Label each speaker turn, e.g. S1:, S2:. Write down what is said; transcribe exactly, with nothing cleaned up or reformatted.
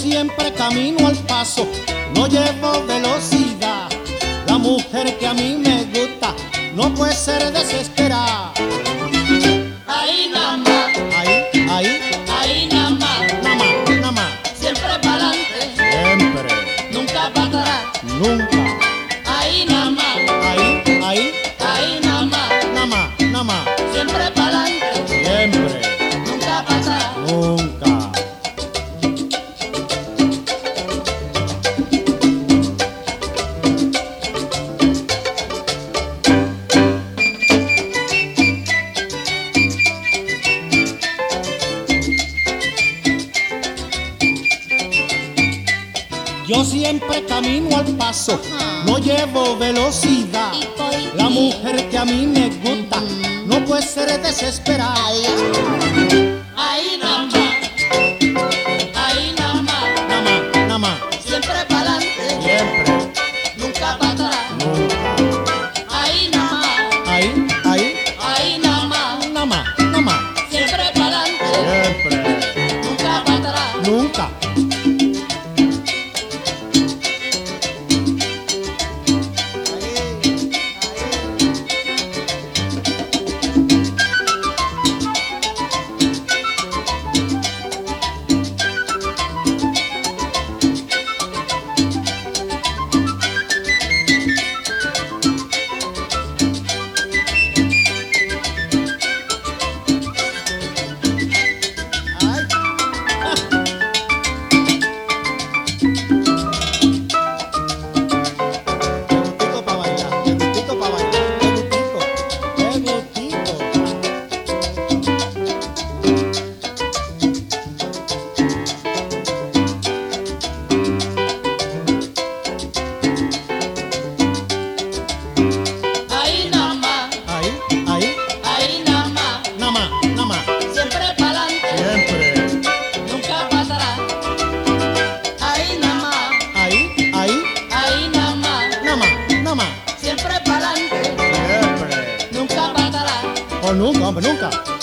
S1: siempre camino al paso, no llevo velocidad. La mujer que a mí me gusta no puede ser desesperada.
S2: Ahí nada más,
S1: Ahí, ahí,
S2: ahí nada más,
S1: nada más, nada más.
S2: siempre para adelante,
S1: Siempre,
S2: nunca para atrás.
S1: nunca.
S2: Ahí nada más,
S1: Ahí, ahí,
S2: ahí nada más,
S1: nada más, nada más.
S2: siempre para adelante,
S1: Siempre,
S2: nunca para atrás.
S1: nunca. Yo siempre camino al paso,
S2: Ajá.
S1: no llevo velocidad.
S2: ¿Y por qué?
S1: La mujer que a mí me gusta no puede ser desesperada.
S2: Ahí nada más, ahí nada más,
S1: Nada más, nada más,
S2: siempre para adelante,
S1: siempre,
S2: nunca para atrás.
S1: nunca.
S2: Ahí nada más,
S1: Ahí, ahí,
S2: ahí nada más,
S1: nada más, nada más,
S2: siempre para adelante,
S1: siempre,
S2: nunca para atrás.
S1: nunca. Gustico pa' bailar, qué gustico pa' bailar, qué gustico, qué gustico.
S2: Ahí nada más,
S1: Ahí, ahí,
S2: ahí nada más,
S1: nada más, nada más,
S2: siempre para adelante,
S1: siempre.
S2: nunca para atrás. Ahí nada más,
S1: Ahí, ahí,
S2: ahí nada más,
S1: nada más, nada más,
S2: siempre para adelante,
S1: siempre.
S2: nunca para atrás.
S1: O nunca, hombre, nunca.